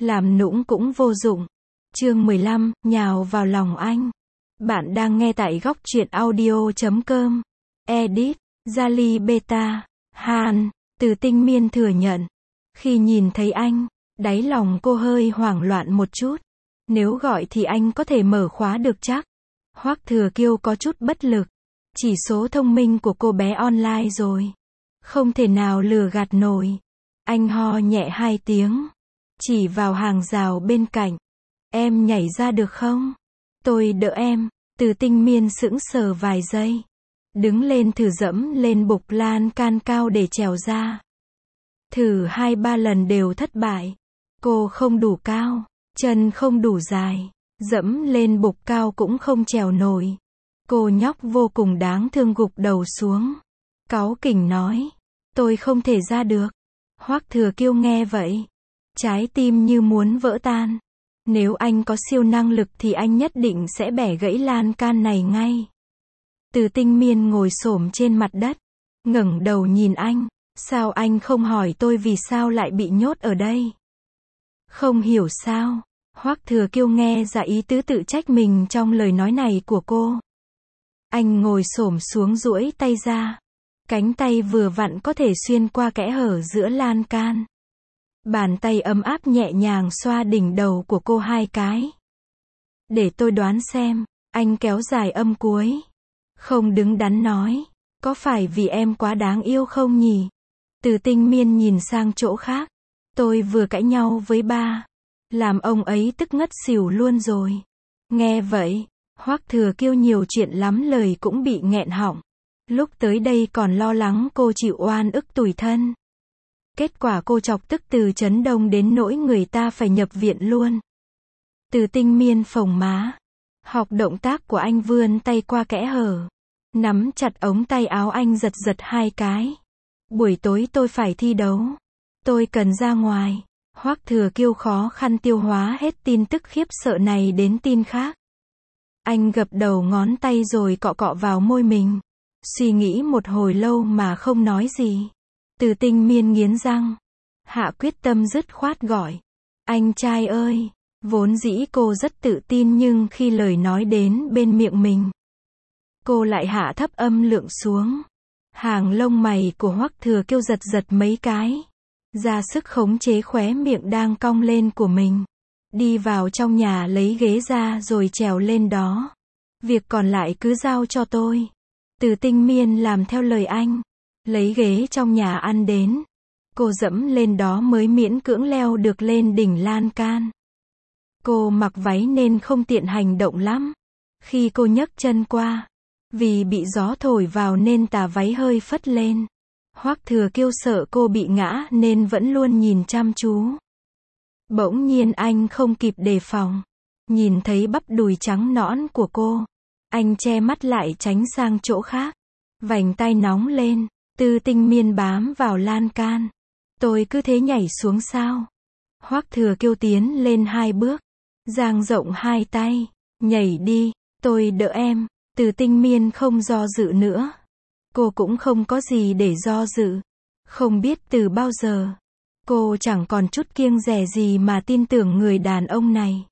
làm nũng cũng vô dụng. Chương 15, nhào vào lòng anh. Bạn đang nghe tại góc truyện audio.com. Edit, Jali Beta, Han. Từ Tinh Miên thừa nhận. Khi nhìn thấy anh, đáy lòng cô hơi hoảng loạn một chút. Nếu gọi thì anh có thể mở khóa được chắc. Hoắc Thừa Kiêu có chút bất lực. Chỉ số thông minh của cô bé online rồi. Không thể nào lừa gạt nổi. Anh ho nhẹ 2 tiếng. Chỉ vào hàng rào bên cạnh. Em nhảy ra được không? Tôi đỡ em. Từ Tinh Miên sững sờ vài giây. Đứng lên thử dẫm lên bục lan can cao để trèo ra. Thử 2-3 lần đều thất bại. Cô không đủ cao. Chân không đủ dài. Dẫm lên bục cao cũng không trèo nổi. Cô nhóc vô cùng đáng thương gục đầu xuống. Cáu kỉnh nói. Tôi không thể ra được. Hoắc Thừa Kiêu nghe vậy. Trái tim như muốn vỡ tan. Nếu anh có siêu năng lực thì anh nhất định sẽ bẻ gãy lan can này ngay. Từ Tinh Miên ngồi xổm trên mặt đất. Ngẩng đầu nhìn anh. Sao anh không hỏi tôi vì sao lại bị nhốt ở đây? Không hiểu sao. Hoắc Thừa Kiêu nghe ra ý tứ tự trách mình trong lời nói này của cô. Anh ngồi xổm xuống duỗi tay ra. Cánh tay vừa vặn có thể xuyên qua kẽ hở giữa lan can. Bàn tay ấm áp nhẹ nhàng xoa đỉnh đầu của cô 2 cái. Để tôi đoán xem, anh kéo dài âm cuối. Không đứng đắn nói, có phải vì em quá đáng yêu không nhỉ? Từ Tinh Miên nhìn sang chỗ khác. Tôi vừa cãi nhau với ba. Làm ông ấy tức ngất xỉu luôn rồi. Nghe vậy, Hoắc Thừa Kiêu nhiều chuyện lắm lời cũng bị nghẹn họng. Lúc tới đây còn lo lắng cô chịu oan ức tủi thân. Kết quả cô chọc tức từ chấn đông đến nỗi người ta phải nhập viện luôn. Từ Tinh Miên phồng má. Học động tác của anh vươn tay qua kẽ hở. Nắm chặt ống tay áo anh giật giật 2 cái. Buổi tối tôi phải thi đấu. Tôi cần ra ngoài. Hoắc Thừa Kiêu khó khăn tiêu hóa hết tin tức khiếp sợ này đến tin khác. Anh gập đầu ngón tay rồi cọ cọ vào môi mình. Suy nghĩ một hồi lâu mà không nói gì. Từ Tinh Miên nghiến răng. Hạ quyết tâm dứt khoát gọi. Anh trai ơi. Vốn dĩ cô rất tự tin nhưng khi lời nói đến bên miệng mình. Cô lại hạ thấp âm lượng xuống. Hàng lông mày của Hoắc Thừa Kiêu giật giật mấy cái. Ra sức khống chế khóe miệng đang cong lên của mình. Đi vào trong nhà lấy ghế ra rồi trèo lên đó. Việc còn lại cứ giao cho tôi. Từ Tinh Miên làm theo lời anh. Lấy ghế trong nhà ăn đến. Cô dẫm lên đó mới miễn cưỡng leo được lên đỉnh lan can. Cô mặc váy nên không tiện hành động lắm. Khi cô nhấc chân qua. Vì bị gió thổi vào nên tà váy hơi phất lên. Hoắc Thừa Kiêu sợ cô bị ngã nên vẫn luôn nhìn chăm chú. Bỗng nhiên anh không kịp đề phòng. Nhìn thấy bắp đùi trắng nõn của cô. Anh che mắt lại tránh sang chỗ khác. Vành tay nóng lên. Từ Tinh Miên bám vào lan can. Tôi cứ thế nhảy xuống sao? Hoắc Thừa Kiêu tiến lên 2 bước. Dang rộng 2 tay. Nhảy đi, tôi đỡ em. Từ Tinh Miên không do dự nữa. Cô cũng không có gì để do dự. Không biết từ bao giờ. Cô chẳng còn chút kiêng dè gì mà tin tưởng người đàn ông này.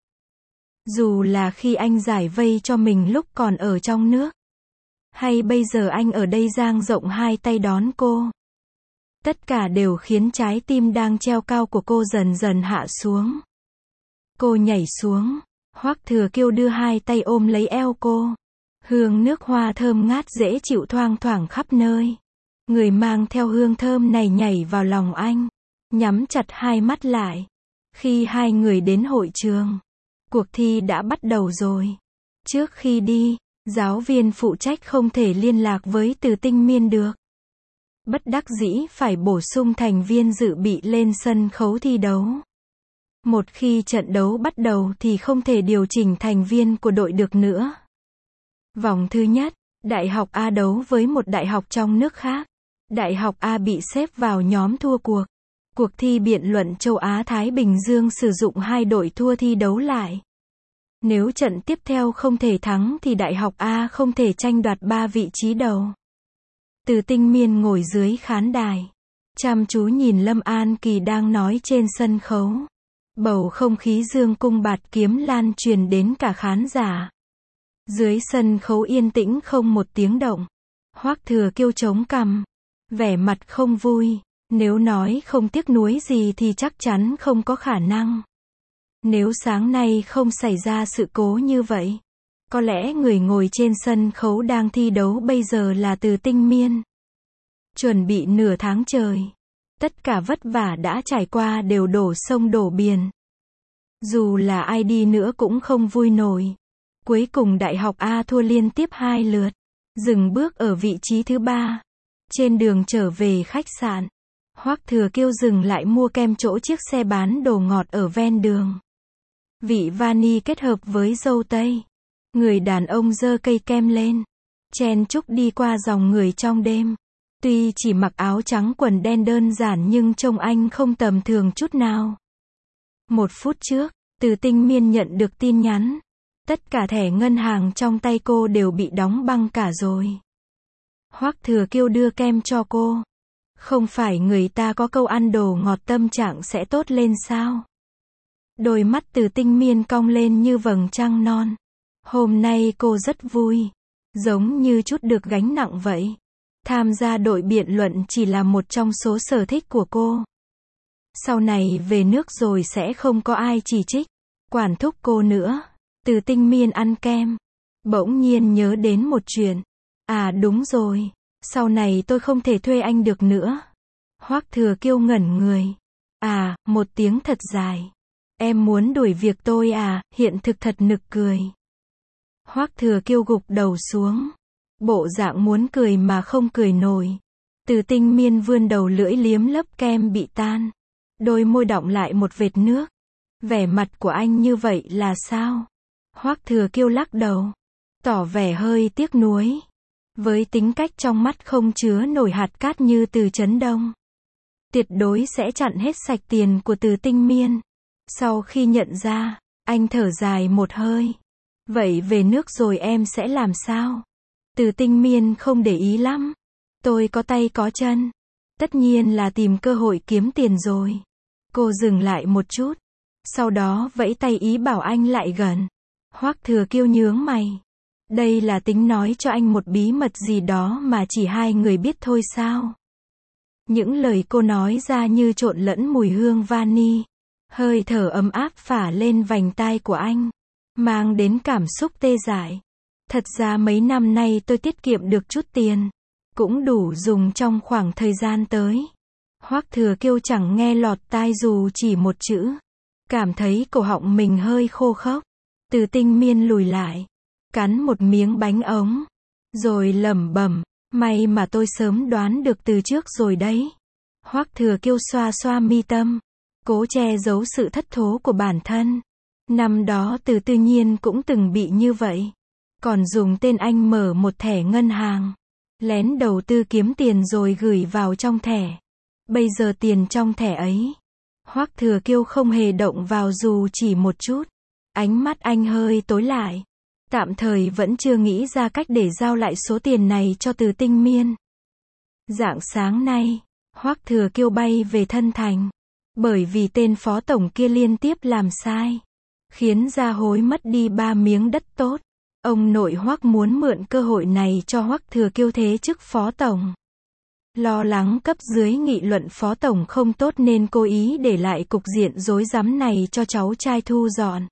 Dù là khi anh giải vây cho mình lúc còn ở trong nước. Hay bây giờ anh ở đây dang rộng 2 tay đón cô. Tất cả đều khiến trái tim đang treo cao của cô dần dần hạ xuống. Cô nhảy xuống. Hoắc Thừa Kiêu đưa 2 tay ôm lấy eo cô. Hương nước hoa thơm ngát dễ chịu thoang thoảng khắp nơi. Người mang theo hương thơm này nhảy vào lòng anh. Nhắm chặt 2 mắt lại. Khi 2 người đến hội trường. Cuộc thi đã bắt đầu rồi. Trước khi đi, giáo viên phụ trách không thể liên lạc với Từ Tinh Miên được. Bất đắc dĩ phải bổ sung thành viên dự bị lên sân khấu thi đấu. Một khi trận đấu bắt đầu thì không thể điều chỉnh thành viên của đội được nữa. Vòng thứ nhất, Đại học A đấu với một đại học trong nước khác. Đại học A bị xếp vào nhóm thua cuộc. Cuộc thi biện luận châu Á-Thái Bình Dương sử dụng 2 đội thua thi đấu lại. Nếu trận tiếp theo không thể thắng thì Đại học A không thể tranh đoạt 3 vị trí đầu. Từ Tinh Miên ngồi dưới khán đài. Chăm chú nhìn Lâm An Kỳ đang nói trên sân khấu. Bầu không khí dương cung bạt kiếm lan truyền đến cả khán giả. Dưới sân khấu yên tĩnh không một tiếng động. Hoắc Thừa Kiêu chống cằm, vẻ mặt không vui. Nếu nói không tiếc nuối gì thì chắc chắn không có khả năng. Nếu sáng nay không xảy ra sự cố như vậy, có lẽ người ngồi trên sân khấu đang thi đấu bây giờ là Từ Tinh Miên. Chuẩn bị nửa tháng trời, tất cả vất vả đã trải qua đều đổ sông đổ biển. Dù là ai đi nữa cũng không vui nổi. Cuối cùng Đại học A thua liên tiếp 2 lượt, dừng bước ở vị trí thứ 3. Trên đường trở về khách sạn, Hoắc Thừa Kiêu dừng lại mua kem chỗ chiếc xe bán đồ ngọt ở ven đường. Vị vani kết hợp với dâu tây. Người đàn ông giơ cây kem lên, chen chúc đi qua dòng người trong đêm. Tuy chỉ mặc áo trắng quần đen đơn giản nhưng trông anh không tầm thường chút nào. 1 phút trước, Từ Tinh Miên nhận được tin nhắn. Tất cả thẻ ngân hàng trong tay cô đều bị đóng băng cả rồi. Hoắc Thừa Kiêu đưa kem cho cô. Không phải người ta có câu ăn đồ ngọt tâm trạng sẽ tốt lên sao? Đôi mắt Từ Tinh Miên cong lên như vầng trăng non. Hôm nay cô rất vui, giống như trút được gánh nặng vậy. Tham gia đội biện luận chỉ là một trong số sở thích của cô. Sau này về nước rồi sẽ không có ai chỉ trích, quản thúc cô nữa. Từ Tinh Miên ăn kem, bỗng nhiên nhớ đến một chuyện. À đúng rồi, sau này tôi không thể thuê anh được nữa. Hoắc Thừa Kiêu ngẩn người. À, một tiếng thật dài. Em muốn đuổi việc tôi à, hiện thực thật nực cười. Hoắc Thừa Kiêu gục đầu xuống. Bộ dạng muốn cười mà không cười nổi. Từ Tinh Miên vươn đầu lưỡi liếm lớp kem bị tan. Đôi môi đọng lại một vệt nước. Vẻ mặt của anh như vậy là sao? Hoắc Thừa Kiêu lắc đầu, tỏ vẻ hơi tiếc nuối. Với tính cách trong mắt không chứa nổi hạt cát như Từ Chấn Đông, tuyệt đối sẽ chặn hết sạch tiền của Từ Tinh Miên. Sau khi nhận ra, anh thở dài một hơi. Vậy về nước rồi em sẽ làm sao? Từ Tinh Miên không để ý lắm. Tôi có tay có chân. Tất nhiên là tìm cơ hội kiếm tiền rồi. Cô dừng lại một chút. Sau đó vẫy tay ý bảo anh lại gần. Hoắc Thừa Kiêu nhướng mày. Đây là tính nói cho anh một bí mật gì đó mà chỉ hai người biết thôi sao? Những lời cô nói ra như trộn lẫn mùi hương vani. Hơi thở ấm áp phả lên vành tai của anh, mang đến cảm xúc tê dại. Thật ra mấy năm nay tôi tiết kiệm được chút tiền, cũng đủ dùng trong khoảng thời gian tới. Hoắc Thừa Kiêu chẳng nghe lọt tai dù chỉ một chữ. Cảm thấy cổ họng mình hơi khô khốc. Từ Tinh Miên lùi lại, cắn một miếng bánh ống, rồi lẩm bẩm, may mà tôi sớm đoán được từ trước rồi đấy. Hoắc Thừa Kiêu xoa xoa mi tâm, cố che giấu sự thất thố của bản thân. Năm đó Từ Tự Nhiên cũng từng bị như vậy. Còn dùng tên anh mở một thẻ ngân hàng, lén đầu tư kiếm tiền rồi gửi vào trong thẻ. Bây giờ tiền trong thẻ ấy, Hoắc Thừa Kiêu không hề động vào dù chỉ một chút. Ánh mắt anh hơi tối lại. Tạm thời vẫn chưa nghĩ ra cách để giao lại số tiền này cho Từ Tinh Miên. Rạng sáng nay, Hoắc Thừa Kiêu bay về Thân Thành. Bởi vì tên phó tổng kia liên tiếp làm sai, khiến Gia Hối mất đi 3 miếng đất tốt. Ông nội Hoắc muốn mượn cơ hội này cho Hoắc Thừa Kiêu thế chức phó tổng. Lo lắng cấp dưới nghị luận phó tổng không tốt nên cố ý để lại cục diện rối rắm này cho cháu trai thu dọn.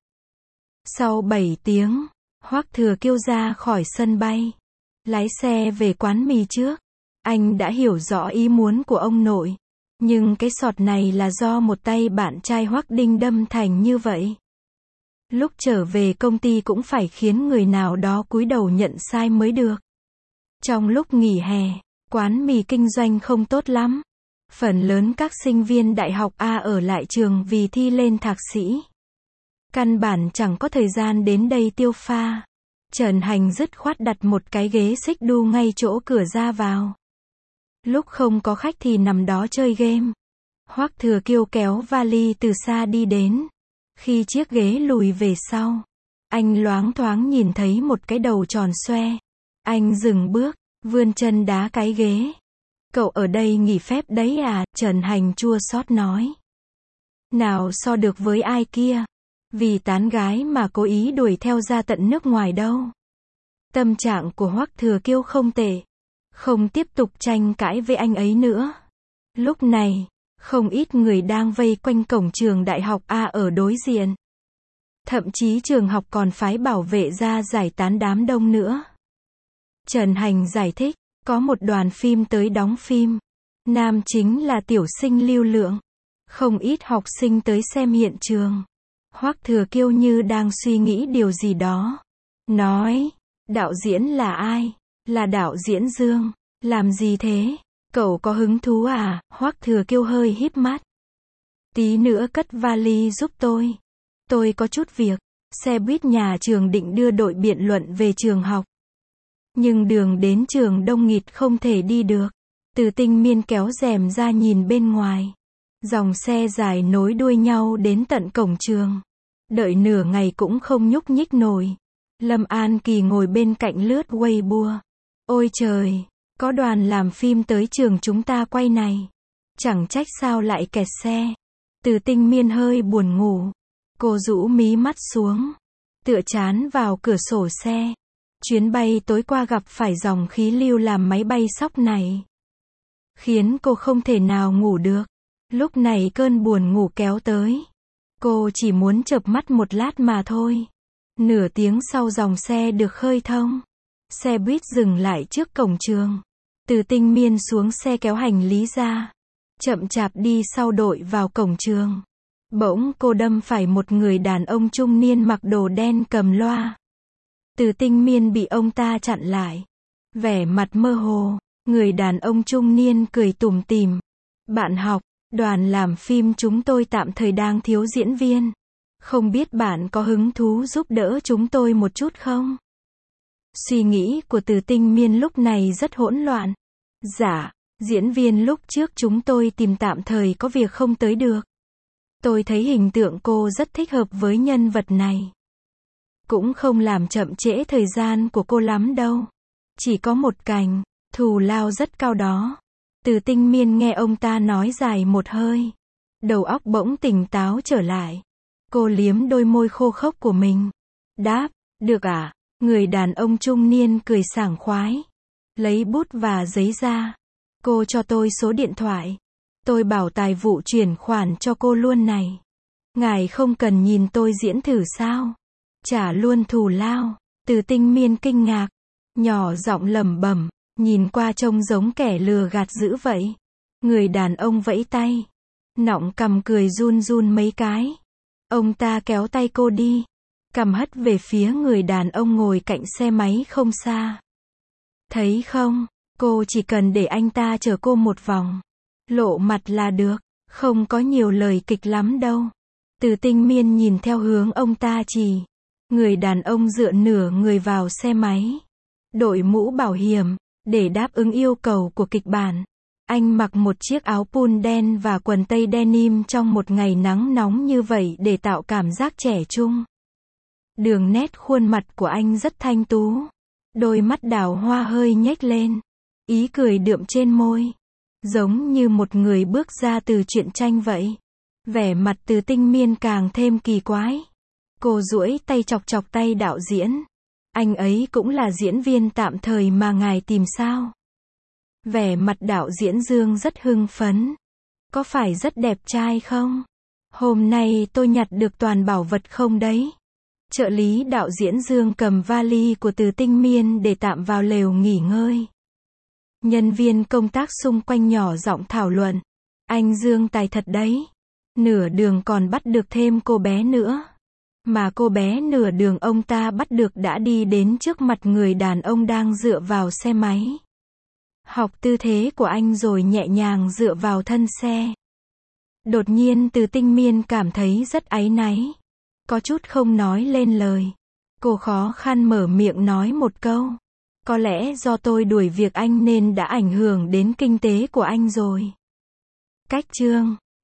Sau 7 tiếng, Hoắc Thừa Kiêu ra khỏi sân bay, lái xe về quán mì trước. Anh đã hiểu rõ ý muốn của ông nội, nhưng cái sọt này là do một tay bạn trai Hoắc Đinh đâm thành như vậy. Lúc trở về công ty cũng phải khiến người nào đó cúi đầu nhận sai mới được. Trong lúc nghỉ hè, quán mì kinh doanh không tốt lắm. Phần lớn các sinh viên đại học A ở lại trường vì thi lên thạc sĩ. Căn bản chẳng có thời gian đến đây tiêu pha. Trần Hành dứt khoát đặt một cái ghế xích đu ngay chỗ cửa ra vào. Lúc không có khách thì nằm đó chơi game. Hoắc Thừa Kiêu kéo vali từ xa đi đến. Khi chiếc ghế lùi về sau, anh loáng thoáng nhìn thấy một cái đầu tròn xoe. Anh dừng bước, vươn chân đá cái ghế. Cậu ở đây nghỉ phép đấy à? Trần Hành chua xót nói. Nào so được với ai kia. Vì tán gái mà cố ý đuổi theo ra tận nước ngoài đâu. Tâm trạng của Hoắc Thừa Kiêu không tệ. Không tiếp tục tranh cãi với anh ấy nữa. Lúc này, không ít người đang vây quanh cổng trường đại học A ở đối diện. Thậm chí trường học còn phái bảo vệ ra giải tán đám đông nữa. Trần Hành giải thích, có một đoàn phim tới đóng phim. Nam chính là tiểu sinh Lưu Lượng. Không ít học sinh tới xem hiện trường. Hoắc Thừa Kiêu như đang suy nghĩ điều gì đó. Nói, đạo diễn là ai? Là đạo diễn Dương. Làm gì thế? Cậu có hứng thú à? Hoắc Thừa Kiêu hơi híp mắt. Tí nữa cất vali giúp tôi. Tôi có chút việc. Xe buýt nhà trường định đưa đội biện luận về trường học. Nhưng đường đến trường đông nghịt không thể đi được. Từ Tinh Miên kéo rèm ra nhìn bên ngoài. Dòng xe dài nối đuôi nhau đến tận cổng trường. Đợi nửa ngày cũng không nhúc nhích nổi. Lâm An Kỳ ngồi bên cạnh lướt Weibo. Ôi trời, có đoàn làm phim tới trường chúng ta quay này. Chẳng trách sao lại kẹt xe. Từ Tinh Miên hơi buồn ngủ. Cô rũ mí mắt xuống. Tựa chán vào cửa sổ xe. Chuyến bay tối qua gặp phải dòng khí lưu làm máy bay sóc này. Khiến cô không thể nào ngủ được. Lúc này cơn buồn ngủ kéo tới. Cô chỉ muốn chợp mắt một lát mà thôi. Nửa tiếng sau dòng xe được khơi thông. Xe buýt dừng lại trước cổng trường. Từ Tinh Miên xuống xe kéo hành lý ra. Chậm chạp đi sau đội vào cổng trường. Bỗng cô đâm phải một người đàn ông trung niên mặc đồ đen cầm loa. Từ Tinh Miên bị ông ta chặn lại. Vẻ mặt mơ hồ, người đàn ông trung niên cười tủm tỉm. Bạn học, đoàn làm phim chúng tôi tạm thời đang thiếu diễn viên. Không biết bạn có hứng thú giúp đỡ chúng tôi một chút không? Suy nghĩ của Từ Tinh Miên lúc này rất hỗn loạn. Dạ, diễn viên lúc trước chúng tôi tìm tạm thời có việc không tới được. Tôi thấy hình tượng cô rất thích hợp với nhân vật này. Cũng không làm chậm trễ thời gian của cô lắm đâu. Chỉ có một cành, thù lao rất cao đó. Từ Tinh Miên nghe ông ta nói dài một hơi. Đầu óc bỗng tỉnh táo trở lại. Cô liếm đôi môi khô khốc của mình. Đáp, được à? Người đàn ông trung niên cười sảng khoái. Lấy bút và giấy ra. Cô cho tôi số điện thoại. Tôi bảo tài vụ chuyển khoản cho cô luôn này. Ngài không cần nhìn tôi diễn thử sao? Trả luôn thù lao. Từ Tinh Miên kinh ngạc. Nhỏ giọng lẩm bẩm. Nhìn qua trông giống kẻ lừa gạt dữ vậy. Người đàn ông vẫy tay. Nọng cằm cười run run mấy cái. Ông ta kéo tay cô đi. Cằm hất về phía người đàn ông ngồi cạnh xe máy không xa. Thấy không, cô chỉ cần để anh ta chở cô một vòng. Lộ mặt là được, không có nhiều lời kịch lắm đâu. Từ Tinh Miên nhìn theo hướng ông ta chỉ. Người đàn ông dựa nửa người vào xe máy. Đội mũ bảo hiểm, để đáp ứng yêu cầu của kịch bản. Anh mặc một chiếc áo pun đen và quần tây denim trong một ngày nắng nóng như vậy để tạo cảm giác trẻ trung. Đường nét khuôn mặt của anh rất thanh tú. Đôi mắt đào hoa hơi nhếch lên. Ý cười đượm trên môi. Giống như một người bước ra từ truyện tranh vậy. Vẻ mặt Từ Tinh Miên càng thêm kỳ quái. Cô duỗi tay chọc chọc tay đạo diễn. Anh ấy cũng là diễn viên tạm thời mà ngài tìm sao? Vẻ mặt đạo diễn Dương rất hưng phấn. Có phải rất đẹp trai không? Hôm nay tôi nhặt được toàn bảo vật không đấy? Trợ lý đạo diễn Dương cầm vali của Từ Tinh Miên để tạm vào lều nghỉ ngơi. Nhân viên công tác xung quanh nhỏ giọng thảo luận. Anh Dương tài thật đấy. Nửa đường còn bắt được thêm cô bé nữa. Mà cô bé nửa đường ông ta bắt được đã đi đến trước mặt người đàn ông đang dựa vào xe máy. Học tư thế của anh rồi nhẹ nhàng dựa vào thân xe. Đột nhiên Từ Tinh Miên cảm thấy rất áy náy. Có chút không nói lên lời. Cô khó khăn mở miệng nói một câu. Có lẽ do tôi đuổi việc anh nên đã ảnh hưởng đến kinh tế của anh rồi. Cách chương